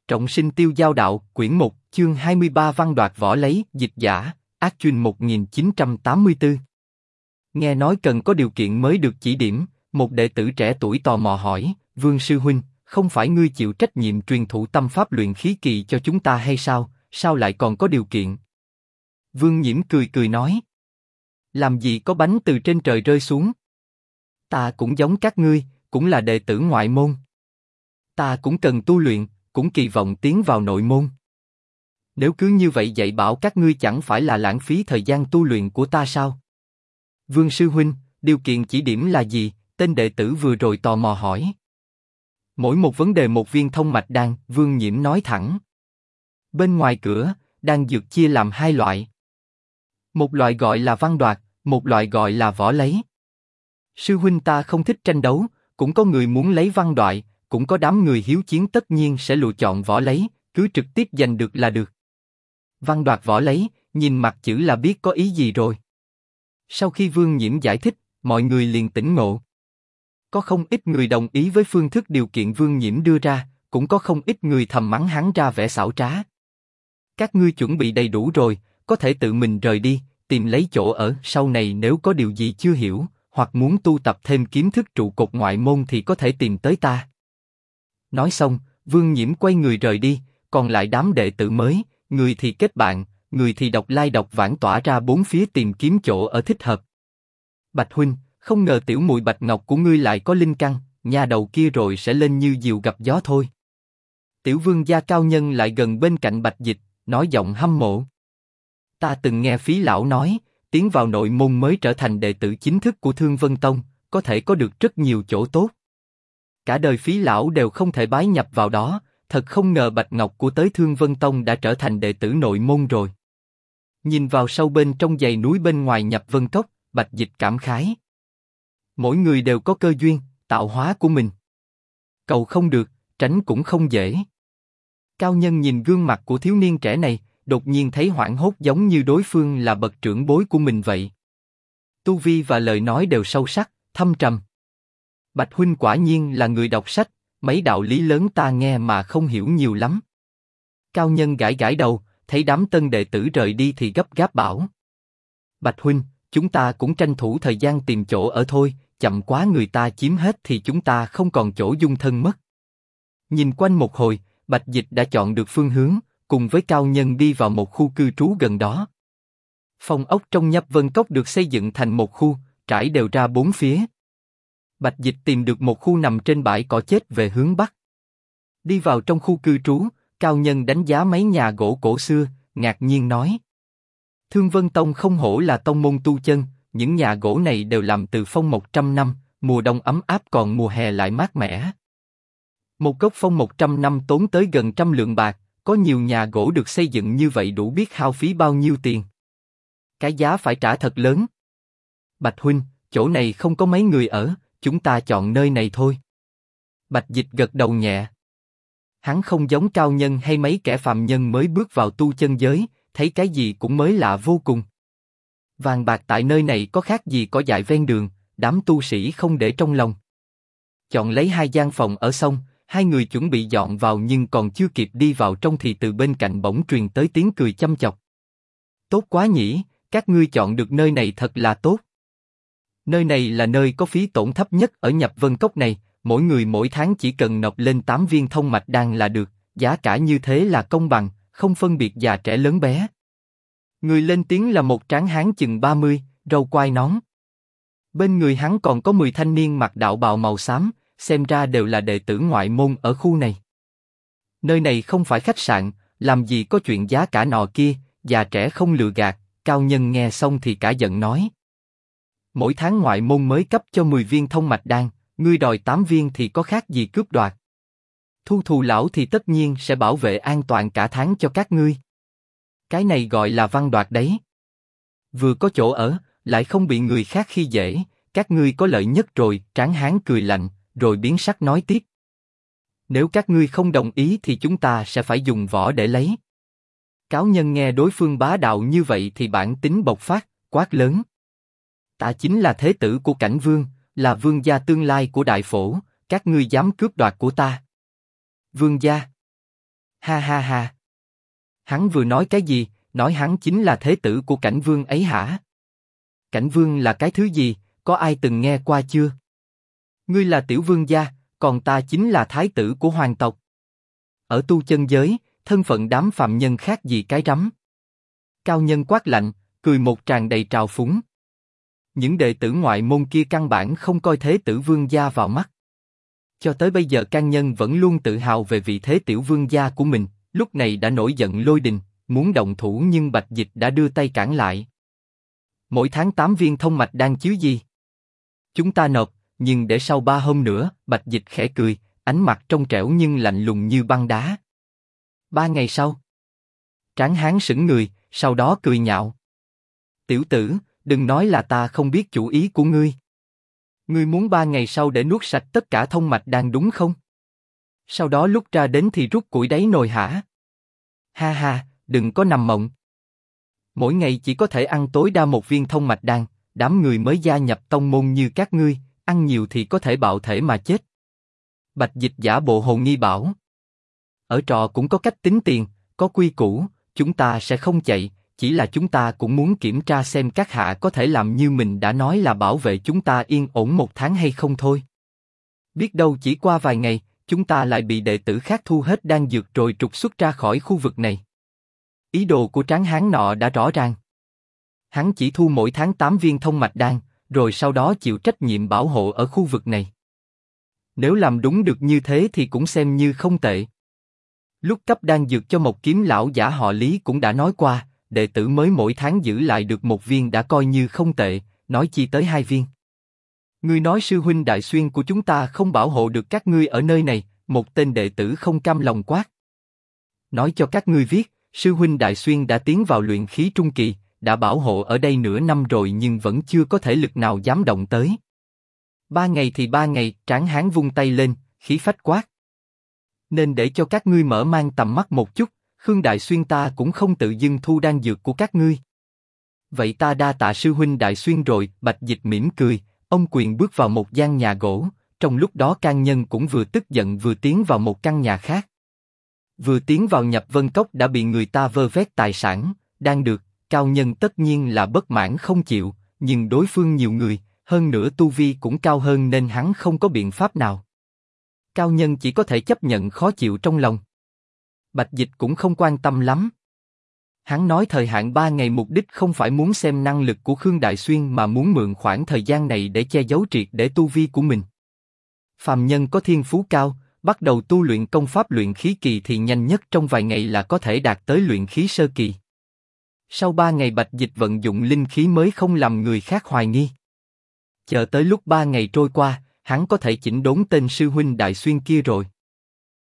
Trọng sinh tiêu giao đạo, quyển 1, chương 23 văn đoạt võ lấy, dịch giả, Ác Chuyên 1984. Nghe nói cần có điều kiện mới được chỉ điểm, một đệ tử trẻ tuổi tò mò hỏi, Vương Sư Huynh, không phải ngươi chịu trách nhiệm truyền thụ tâm pháp luyện khí kỳ cho chúng ta hay sao, sao lại còn có điều kiện? Vương Nhiễm cười cười nói, làm gì có bánh từ trên trời rơi xuống? Ta cũng giống các ngươi, cũng là đệ tử ngoại môn. Ta cũng cần tu luyện, cũng kỳ vọng tiến vào nội môn. Nếu cứ như vậy dạy bảo các ngươi chẳng phải là lãng phí thời gian tu luyện của ta sao? Vương Sư Huynh, điều kiện chỉ điểm là gì? Tên đệ tử vừa rồi tò mò hỏi. Mỗi một vấn đề một viên thông mạch đan, Vương Nhiễm nói thẳng. Bên ngoài cửa, đan dược chia làm hai loại. Một loại gọi là văn đoạt, một loại gọi là võ lấy. Sư Huynh ta không thích tranh đấu, cũng có người muốn lấy văn đoạt, cũng có đám người hiếu chiến tất nhiên sẽ lựa chọn võ lấy, cứ trực tiếp giành được là được. Văn đoạt võ lấy, nhìn mặt chữ là biết có ý gì rồi. Sau khi Vương Nhiễm giải thích, mọi người liền tỉnh ngộ. Có không ít người đồng ý với phương thức điều kiện Vương Nhiễm đưa ra, cũng có không ít người thầm mắng hắn ra vẻ xảo trá. Các ngươi chuẩn bị đầy đủ rồi, có thể tự mình rời đi, tìm lấy chỗ ở. Sau này nếu có điều gì chưa hiểu, hoặc muốn tu tập thêm kiến thức trụ cột ngoại môn thì có thể tìm tới ta. Nói xong, Vương Nhiễm quay người rời đi, còn lại đám đệ tử mới, người thì kết bạn, người thì độc lai độc vãng tỏa ra bốn phía tìm kiếm chỗ ở thích hợp. Bạch Huynh, không ngờ tiểu muội Bạch Ngọc của ngươi lại có linh căn, nhà đầu kia rồi sẽ lên như diều gặp gió thôi. Tiểu vương gia cao nhân lại gần bên cạnh Bạch Dịch, nói giọng hâm mộ. Ta từng nghe Phí lão nói, tiến vào nội môn mới trở thành đệ tử chính thức của Thương Vân Tông, có thể có được rất nhiều chỗ tốt. Cả đời Phí lão đều không thể bái nhập vào đó, thật không ngờ Bạch Ngọc của tới Thương Vân Tông đã trở thành đệ tử nội môn rồi. Nhìn vào sâu bên trong dãy núi bên ngoài Nhập Vân Cốc, Bạch Dịch cảm khái. Mỗi người đều có cơ duyên, tạo hóa của mình. Cầu không được, tránh cũng không dễ. Cao nhân nhìn gương mặt của thiếu niên trẻ này, đột nhiên thấy hoảng hốt giống như đối phương là bậc trưởng bối của mình vậy. Tu vi và lời nói đều sâu sắc, thâm trầm. Bạch Huynh quả nhiên là người đọc sách, mấy đạo lý lớn ta nghe mà không hiểu nhiều lắm. Cao nhân gãi gãi đầu, thấy đám tân đệ tử rời đi thì gấp gáp bảo. Bạch Huynh, chúng ta cũng tranh thủ thời gian tìm chỗ ở thôi, chậm quá người ta chiếm hết thì chúng ta không còn chỗ dung thân mất. Nhìn quanh một hồi, Bạch Dịch đã chọn được phương hướng, cùng với cao nhân đi vào một khu cư trú gần đó. Phòng ốc trong Nhập Vân Cốc được xây dựng thành một khu, trải đều ra bốn phía. Bạch Dịch tìm được một khu nằm trên bãi cỏ chết về hướng bắc. Đi vào trong khu cư trú, cao nhân đánh giá mấy nhà gỗ cổ xưa, ngạc nhiên nói. Thương Vân Tông không hổ là tông môn tu chân, những nhà gỗ này đều làm từ phong 100 năm, mùa đông ấm áp còn mùa hè lại mát mẻ. Một gốc phong 100 năm tốn tới gần 100 lượng bạc, có nhiều nhà gỗ được xây dựng như vậy đủ biết hao phí bao nhiêu tiền. Cái giá phải trả thật lớn. Bạch Huynh, chỗ này không có mấy người ở, chúng ta chọn nơi này thôi. Bạch Dịch gật đầu nhẹ. Hắn không giống cao nhân hay mấy kẻ phàm nhân mới bước vào tu chân giới, thấy cái gì cũng mới lạ vô cùng. Vàng bạc tại nơi này có khác gì cỏ dại ven đường, đám tu sĩ không để trong lòng. Chọn lấy 2 gian phòng ở xong, hai người chuẩn bị dọn vào nhưng còn chưa kịp đi vào trong thì từ bên cạnh bỗng truyền tới tiếng cười chăm chọc. Tốt quá nhỉ, các ngươi chọn được nơi này thật là tốt. Nơi này là nơi có phí tổn thấp nhất ở Nhập Vân Cốc này, mỗi người mỗi tháng chỉ cần nộp lên 8 viên thông mạch đan là được, giá cả như thế là công bằng, không phân biệt già trẻ lớn bé. Người lên tiếng là một tráng hán chừng 30, râu quai nón. Bên người hắn còn có 10 thanh niên mặc đạo bào màu xám, xem ra đều là đệ tử ngoại môn ở khu này. Nơi này không phải khách sạn, làm gì có chuyện giá cả nọ kia, già trẻ không lừa gạt. Cao nhân nghe xong thì cả giận nói. Mỗi tháng ngoại môn mới cấp cho 10 viên thông mạch đan, ngươi đòi 8 viên thì có khác gì cướp đoạt. Thu thù lão thì tất nhiên sẽ bảo vệ an toàn cả tháng cho các ngươi. Cái này gọi là văn đoạt đấy. Vừa có chỗ ở, lại không bị người khác khi dễ, các ngươi có lợi nhất rồi. Tráng hán cười lạnh, rồi biến sắc nói tiếp. Nếu các ngươi không đồng ý thì chúng ta sẽ phải dùng võ để lấy. Cáo nhân nghe đối phương bá đạo như vậy thì bản tính bộc phát, quát lớn. Ta chính là thế tử của Cảnh Vương, là vương gia tương lai của Đại Phổ, các ngươi dám cướp đoạt của ta. Vương gia. Ha ha ha. Hắn vừa nói cái gì, nói hắn chính là thế tử của Cảnh Vương ấy hả? Cảnh Vương là cái thứ gì, có ai từng nghe qua chưa? Ngươi là tiểu vương gia, còn ta chính là thái tử của hoàng tộc. Ở tu chân giới, thân phận đám phàm nhân khác gì cái rắm. Cao nhân quát lạnh, cười một tràng đầy trào phúng. Những đệ tử ngoại môn kia căn bản không coi thế tử vương gia vào mắt. Cho tới bây giờ can nhân vẫn luôn tự hào về vị thế tiểu vương gia của mình, lúc này đã nổi giận lôi đình, muốn động thủ nhưng Bạch Dịch đã đưa tay cản lại. Mỗi tháng 8 viên thông mạch đan chứ gì? Chúng ta nộp, nhưng để sau 3 hôm nữa. Bạch Dịch khẽ cười, ánh mặt trong trẻo nhưng lạnh lùng như băng đá. 3 ngày sau. Tráng hán sững người, sau đó cười nhạo. Tiểu tử, đừng nói là ta không biết chủ ý của ngươi. Ngươi muốn 3 ngày sau để nuốt sạch tất cả thông mạch đan đúng không? Sau đó lúc ra đến thì rút củi đáy nồi hả? Ha ha, đừng có nằm mộng. Mỗi ngày chỉ có thể ăn tối đa 1 viên thông mạch đan, đám người mới gia nhập tông môn như các ngươi, ăn nhiều thì có thể bạo thể mà chết. Bạch Dịch giả bộ hồ nghi bảo. Ở trọ cũng có cách tính tiền, có quy củ, chúng ta sẽ không chạy, chỉ là chúng ta cũng muốn kiểm tra xem các hạ có thể làm như mình đã nói là bảo vệ chúng ta yên ổn 1 tháng hay không thôi. Biết đâu chỉ qua vài ngày, chúng ta lại bị đệ tử khác thu hết đan dược rồi trục xuất ra khỏi khu vực này. Ý đồ của tráng hán nọ đã rõ ràng. Hắn chỉ thu mỗi tháng 8 viên thông mạch đan, rồi sau đó chịu trách nhiệm bảo hộ ở khu vực này. Nếu làm đúng được như thế thì cũng xem như không tệ. Lúc cấp đan dược cho một kiếm lão giả họ Lý cũng đã nói qua, đệ tử mới mỗi tháng giữ lại được 1 viên đã coi như không tệ, nói chi tới 2 viên. Ngươi nói sư huynh Đại Xuyên của chúng ta không bảo hộ được các ngươi ở nơi này, một tên đệ tử không cam lòng quát. Nói cho các ngươi biết, sư huynh Đại Xuyên đã tiến vào luyện khí trung kỳ, đã bảo hộ ở đây nửa năm rồi nhưng vẫn chưa có thể lực nào dám động tới. 3 ngày thì 3 ngày, tráng hán vung tay lên, khí phách quát. Nên để cho các ngươi mở mang tầm mắt một chút, Khương Đại Xuyên ta cũng không tự dưng thu đan dược của các ngươi. Vậy ta đa tạ sư huynh Đại Xuyên rồi. Bạch Dịch mỉm cười, ông quyền bước vào một gian nhà gỗ, trong lúc đó can nhân cũng vừa tức giận vừa tiến vào một căn nhà khác. Vừa tiến vào Nhập Vân Cốc đã bị người ta vơ vét tài sản, đang được, cao nhân tất nhiên là bất mãn không chịu, nhưng đối phương nhiều người, hơn nữa tu vi cũng cao hơn nên hắn không có biện pháp nào. Cao nhân chỉ có thể chấp nhận khó chịu trong lòng. Bạch Dịch cũng không quan tâm lắm. Hắn nói thời hạn 3 ngày mục đích không phải muốn xem năng lực của Khương Đại Xuyên mà muốn mượn khoảng thời gian này để che giấu triệt để tu vi của mình. Phàm nhân có thiên phú cao, bắt đầu tu luyện công pháp luyện khí kỳ thì nhanh nhất trong vài ngày là có thể đạt tới luyện khí sơ kỳ. Sau 3 ngày Bạch Dịch vận dụng linh khí mới không làm người khác hoài nghi. Chờ tới lúc 3 ngày trôi qua, hắn có thể chỉnh đốn tên sư huynh Đại Xuyên kia rồi.